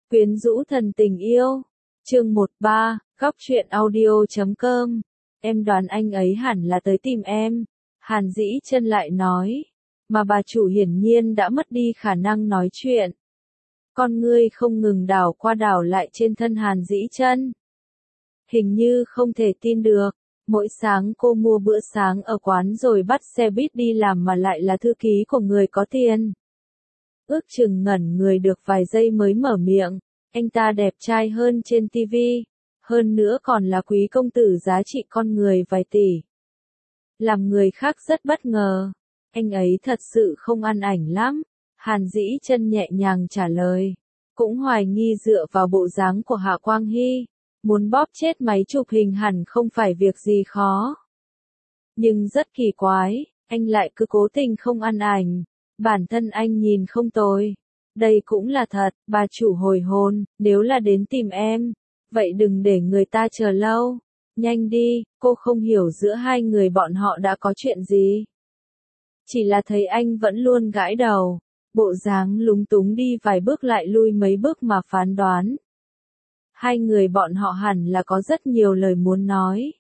Quyến rũ thần tình yêu. Chương 13, góc truyện audio.com. Em đoán anh ấy hẳn là tới tìm em. Hàn Dĩ Chân lại nói. Mà bà chủ hiển nhiên đã mất đi khả năng nói chuyện. Con ngươi không ngừng đảo qua đảo lại trên thân Hàn Dĩ Chân. Hình như không thể tin được. Mỗi sáng cô mua bữa sáng ở quán rồi bắt xe buýt đi làm mà lại là thư ký của người có tiền. Ước chừng ngẩn người được vài giây mới mở miệng. Anh ta đẹp trai hơn trên TV. Hơn nữa còn là quý công tử giá trị con người vài tỷ. Làm người khác rất bất ngờ. Anh ấy thật sự không ăn ảnh lắm. Hàn Dĩ Chân nhẹ nhàng trả lời. Cũng hoài nghi dựa vào bộ dáng của Hạ Quang Hy. Muốn bóp chết máy chụp hình hẳn không phải việc gì khó. Nhưng rất kỳ quái, anh lại cứ cố tình không ăn ảnh. Bản thân anh nhìn không tồi. Đây cũng là thật, bà chủ hồi hồn, nếu là đến tìm em. Vậy đừng để người ta chờ lâu. Nhanh đi, cô không hiểu giữa hai người bọn họ đã có chuyện gì. Chỉ là thấy anh vẫn luôn gãi đầu. Bộ dáng lúng túng đi vài bước lại lui mấy bước mà phán đoán. Hai người bọn họ hẳn là có rất nhiều lời muốn nói.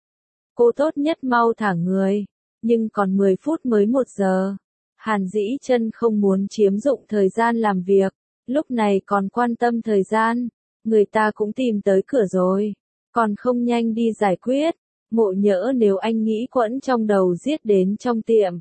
Cô tốt nhất mau thả người. Nhưng còn 10 phút mới 1 giờ. Hàn Dĩ Chân không muốn chiếm dụng thời gian làm việc. Lúc này còn quan tâm thời gian. Người ta cũng tìm tới cửa rồi. Còn không nhanh đi giải quyết. Ngộ nhỡ nếu anh nghĩ quẫn trong đầu giết đến trong tiệm.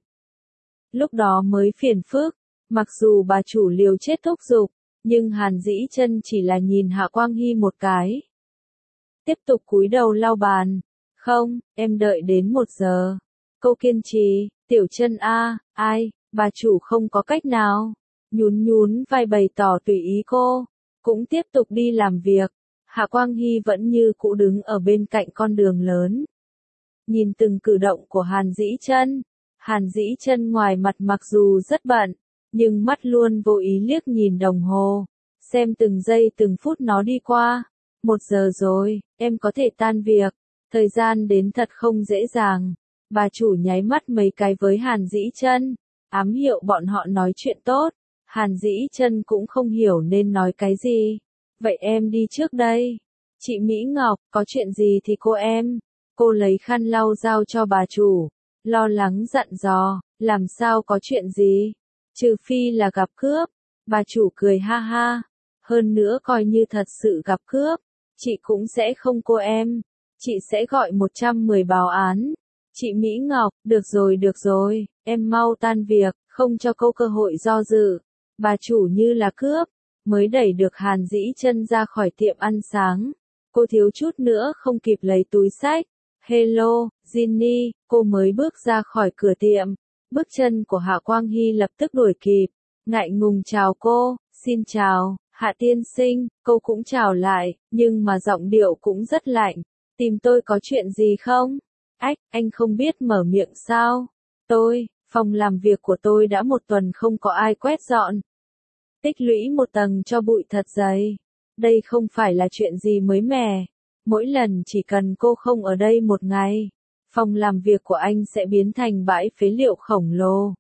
Lúc đó mới phiền phức. Mặc dù bà chủ liều chết thúc giục. Nhưng Hàn Dĩ Chân chỉ là nhìn Hạ Quang Hy một cái. Tiếp tục cúi đầu lau bàn. Không, em đợi đến 1 giờ. Câu kiên trì, Tiểu Chân a, ai, bà chủ không có cách nào. Nhún nhún vai bày tỏ tùy ý cô. Cũng tiếp tục đi làm việc. Hạ Quang Hy vẫn như cũ đứng ở bên cạnh con đường lớn. Nhìn từng cử động của Hàn Dĩ Chân. Hàn Dĩ Chân ngoài mặt mặc dù rất bận. Nhưng mắt luôn vô ý liếc nhìn đồng hồ. Xem từng giây từng phút nó đi qua. 1 giờ rồi, em có thể tan việc. Thời gian đến thật không dễ dàng. Bà chủ nháy mắt mấy cái với Hàn Dĩ Chân. Ám hiệu bọn họ nói chuyện tốt. Hàn Dĩ Chân cũng không hiểu nên nói cái gì. Vậy em đi trước đây. Chị Mỹ Ngọc, có chuyện gì thì cô em. Cô lấy khăn lau giao cho bà chủ. Lo lắng dặn dò, làm sao có chuyện gì. Trừ phi là gặp cướp. Bà chủ cười ha ha. Hơn nữa coi như thật sự gặp cướp. Chị cũng sẽ không cô em. Chị sẽ gọi 110 báo án. Chị Mỹ Ngọc, được rồi, em mau tan việc, không cho cô cơ hội do dự. Bà chủ như là cướp. Mới đẩy được Hàn Dĩ Chân ra khỏi tiệm ăn sáng. Cô thiếu chút nữa không kịp lấy túi xách. Hello, Ginny, cô mới bước ra khỏi cửa tiệm. Bước chân của Hạ Quang Hy lập tức đuổi kịp. Ngại ngùng chào cô, xin chào, Hạ tiên sinh, cô cũng chào lại, nhưng mà giọng điệu cũng rất lạnh. Tìm tôi có chuyện gì không? Ách, anh không biết mở miệng sao? Phòng làm việc của tôi đã 1 tuần không có ai quét dọn. Tích lũy 1 tầng cho bụi thật dày. Đây không phải là chuyện gì mới mẻ. Mỗi lần chỉ cần cô không ở đây 1 ngày. Phòng làm việc của anh sẽ biến thành bãi phế liệu khổng lồ.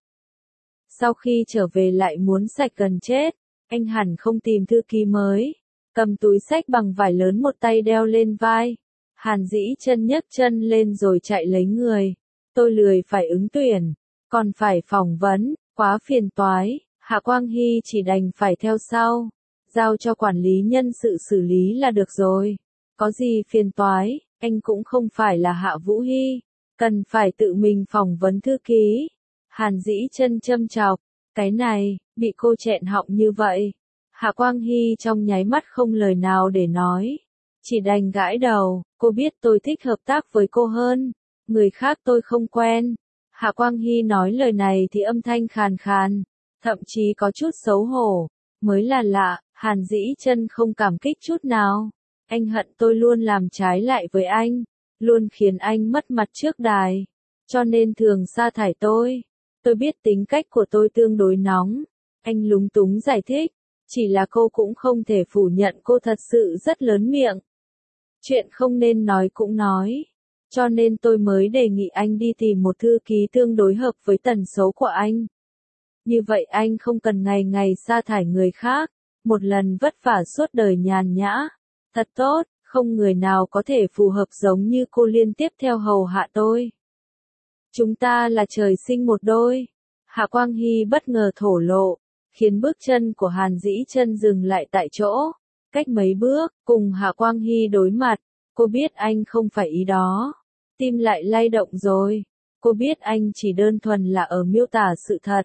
Sau khi trở về lại muốn sạch gần chết, anh hẳn không tìm thư ký mới. Cầm túi xách bằng vải lớn một tay đeo lên vai. Hàn Dĩ Chân nhấc chân lên rồi chạy lấy người. Tôi lười phải ứng tuyển, còn phải phỏng vấn, quá phiền toái. Hạ Quang Hy chỉ đành phải theo sau. Giao cho quản lý nhân sự xử lý là được rồi. Có gì phiền toái, anh cũng không phải là Hạ Vũ Hy. Cần phải tự mình phỏng vấn thư ký. Hàn Dĩ Chân châm chọc. Cái này, bị cô chẹn họng như vậy. Hạ Quang Hy trong nháy mắt không lời nào để nói. Chỉ đành gãi đầu. Cô biết tôi thích hợp tác với cô hơn. Người khác tôi không quen. Hạ Quang Hy nói lời này thì âm thanh khàn khàn. Thậm chí có chút xấu hổ. Mới là lạ, Hàn Dĩ Chân không cảm kích chút nào. Anh hận tôi luôn làm trái lại với anh. Luôn khiến anh mất mặt trước đài. Cho nên thường sa thải tôi. Tôi biết tính cách của tôi tương đối nóng. Anh lúng túng giải thích. Chỉ là cô cũng không thể phủ nhận cô thật sự rất lớn miệng. Chuyện không nên nói cũng nói. Cho nên tôi mới đề nghị anh đi tìm một thư ký tương đối hợp với tần số của anh. Như vậy anh không cần ngày ngày sa thải người khác. một lần vất vả suốt đời nhàn nhã. Thật tốt, không người nào có thể phù hợp giống như cô liên tiếp theo hầu hạ tôi. Chúng ta là trời sinh một đôi. Hạ Quang Hy bất ngờ thổ lộ, khiến bước chân của Hàn Dĩ Chân dừng lại tại chỗ. Cách mấy bước, cùng Hạ Quang Hy đối mặt, cô biết anh không phải ý đó. Tim lại lay động rồi. Cô biết anh chỉ đơn thuần là ở miêu tả sự thật.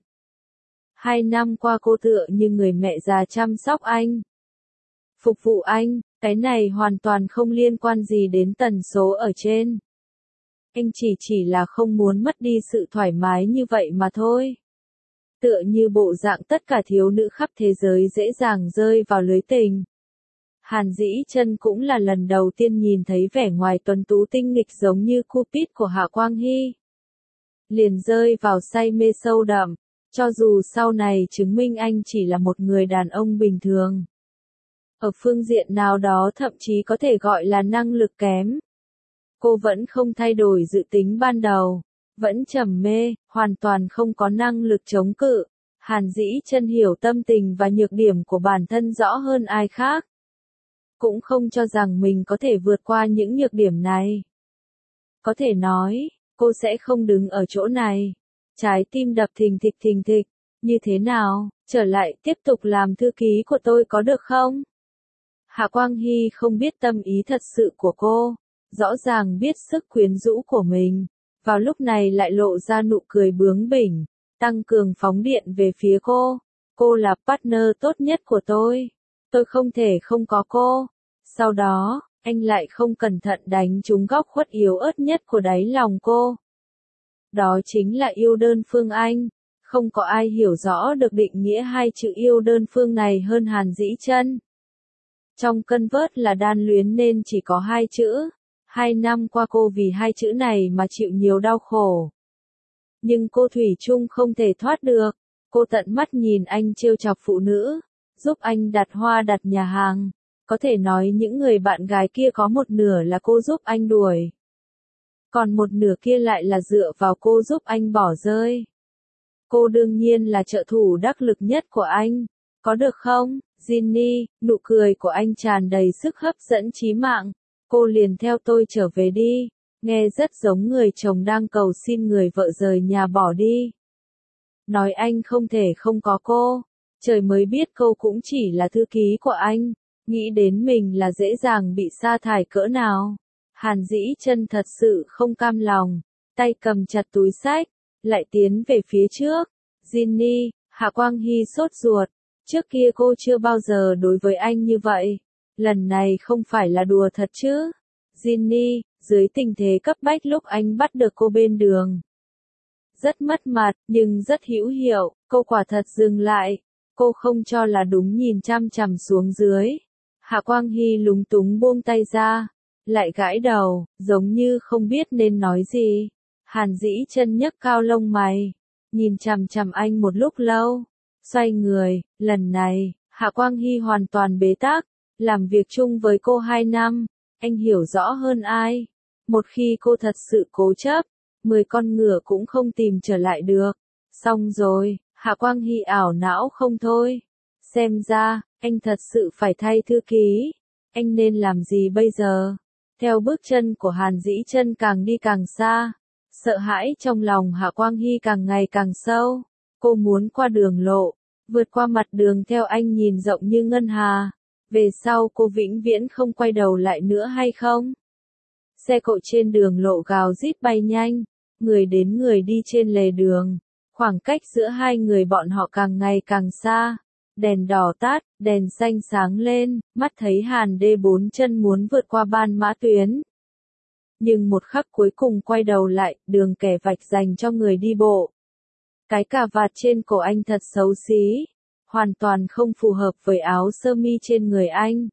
2 năm qua cô tựa như người mẹ già chăm sóc anh. Phục vụ anh, cái này hoàn toàn không liên quan gì đến tần số ở trên. Anh chỉ là không muốn mất đi sự thoải mái như vậy mà thôi. Tựa như bộ dạng tất cả thiếu nữ khắp thế giới dễ dàng rơi vào lưới tình. Hàn Dĩ Chân cũng là lần đầu tiên nhìn thấy vẻ ngoài tuấn tú tinh nghịch giống như Cupid của Hạ Quang Hy. Liền rơi vào say mê sâu đậm, cho dù sau này chứng minh anh chỉ là một người đàn ông bình thường. Ở phương diện nào đó thậm chí có thể gọi là năng lực kém. Cô vẫn không thay đổi dự tính ban đầu, vẫn trầm mê, hoàn toàn không có năng lực chống cự. Hàn Dĩ Chân hiểu tâm tình và nhược điểm của bản thân rõ hơn ai khác. Cũng không cho rằng mình có thể vượt qua những nhược điểm này. Có thể nói, cô sẽ không đứng ở chỗ này. Trái tim đập thình thịch, như thế nào, trở lại tiếp tục làm thư ký của tôi có được không? Hạ Quang Hy không biết tâm ý thật sự của cô, rõ ràng biết sức quyến rũ của mình, vào lúc này lại lộ ra nụ cười bướng bỉnh, tăng cường phóng điện về phía cô. Cô là partner tốt nhất của tôi không thể không có cô. Sau đó, anh lại không cẩn thận đánh trúng góc khuất yếu ớt nhất của đáy lòng cô. Đó chính là yêu đơn phương anh. Không có ai hiểu rõ được định nghĩa hai chữ yêu đơn phương này hơn Hàn Dĩ Chân. Trong cân vớt là đan luyến nên chỉ có 2 chữ. 2 năm qua cô vì 2 chữ này mà chịu nhiều đau khổ. Nhưng cô thủy chung không thể thoát được. Cô tận mắt nhìn anh trêu chọc phụ nữ, giúp anh đặt hoa đặt nhà hàng. Có thể nói những người bạn gái kia có một nửa là cô giúp anh đuổi. Còn một nửa kia lại là dựa vào cô giúp anh bỏ rơi. Cô đương nhiên là trợ thủ đắc lực nhất của anh. Có được không, Ginny? Nụ cười của anh tràn đầy sức hấp dẫn chí mạng. Cô liền theo tôi trở về đi. Nghe rất giống người chồng đang cầu xin người vợ rời nhà bỏ đi. Nói anh không thể không có cô. Trời mới biết cô cũng chỉ là thư ký của anh. Nghĩ đến mình là dễ dàng bị sa thải cỡ nào. Hàn Dĩ Chân thật sự không cam lòng. Tay cầm chặt túi xách, lại tiến về phía trước. Ginny, Hạ Quang Hy sốt ruột. Trước kia cô chưa bao giờ đối với anh như vậy. Lần này không phải là đùa thật chứ. Ginny, dưới tình thế cấp bách lúc anh bắt được cô bên đường. Rất mất mặt, nhưng rất hữu hiệu, cô quả thật dừng lại. Cô không cho là đúng nhìn chăm chằm xuống dưới. Hạ Quang Hy lúng túng buông tay ra. Lại gãi đầu, giống như không biết nên nói gì. Hàn Dĩ Chân nhấc cao lông mày. Nhìn chằm chằm anh một lúc lâu. Xoay người, lần này, Hạ Quang Hy hoàn toàn bế tắc. Làm việc chung với cô 2 năm, anh hiểu rõ hơn ai. Một khi cô thật sự cố chấp, 10 con ngựa cũng không tìm trở lại được. Xong rồi, Hạ Quang Hy ảo não không thôi. Xem ra, anh thật sự phải thay thư ký. Anh nên làm gì bây giờ? Theo bước chân của Hàn Dĩ Chân càng đi càng xa. Sợ hãi trong lòng Hạ Quang Hy càng ngày càng sâu. Cô muốn qua đường lộ, vượt qua mặt đường theo anh nhìn rộng như ngân hà. Về sau cô vĩnh viễn không quay đầu lại nữa hay không? Xe cộ trên đường lộ gào rít bay nhanh, người đến người đi trên lề đường. Khoảng cách giữa hai người bọn họ càng ngày càng xa. Đèn đỏ tắt, đèn xanh sáng lên, mắt thấy Hàn Đê bốn chân muốn vượt qua ban mã tuyến. Nhưng một khắc cuối cùng quay đầu lại, đường kẻ vạch dành cho người đi bộ. Cái cà vạt trên cổ anh thật xấu xí, hoàn toàn không phù hợp với áo sơ mi trên người anh.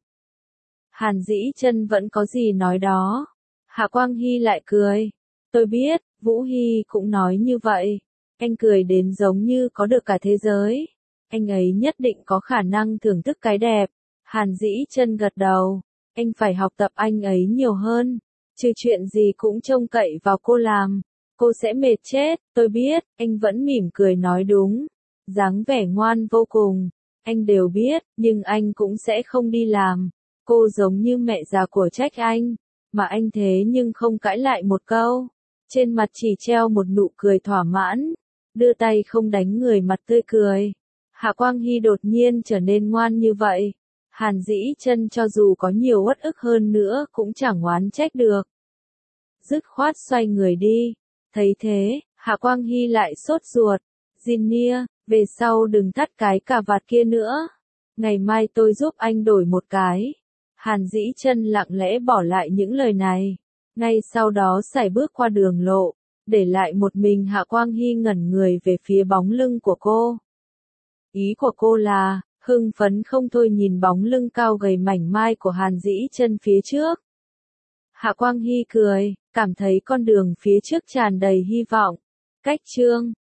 Hàn Dĩ Chân vẫn có gì nói đó. Hạ Quang Hy lại cười. Tôi biết, Vũ Hy cũng nói như vậy. Anh cười đến giống như có được cả thế giới. Anh ấy nhất định có khả năng thưởng thức cái đẹp. Hàn Dĩ Chân gật đầu. Anh phải học tập anh ấy nhiều hơn. Trừ chuyện gì cũng trông cậy vào cô làm. Cô sẽ mệt chết, tôi biết, anh vẫn mỉm cười nói đúng. Dáng vẻ ngoan vô cùng. Anh đều biết, nhưng anh cũng sẽ không đi làm. Cô giống như mẹ già của trách anh, mà anh thế nhưng không cãi lại một câu. Trên mặt chỉ treo một nụ cười thỏa mãn, đưa tay không đánh người mặt tươi cười. Hạ Quang Hy đột nhiên trở nên ngoan như vậy. Hàn Dĩ Chân cho dù có nhiều uất ức hơn nữa cũng chẳng oán trách được. Dứt khoát xoay người đi. Thấy thế, Hạ Quang Hy lại sốt ruột. Ginia, về sau đừng thắt cái cà vạt kia nữa. Ngày mai tôi giúp anh đổi một cái. Hàn Dĩ Chân lặng lẽ bỏ lại những lời này. Ngay sau đó sải bước qua đường lộ, để lại một mình Hạ Quang Hy ngẩn người về phía bóng lưng của cô. Ý của cô là, hưng phấn không thôi nhìn bóng lưng cao gầy mảnh mai của Hàn Dĩ Chân phía trước. Hạ Quang Hy cười, cảm thấy con đường phía trước tràn đầy hy vọng. Cách chương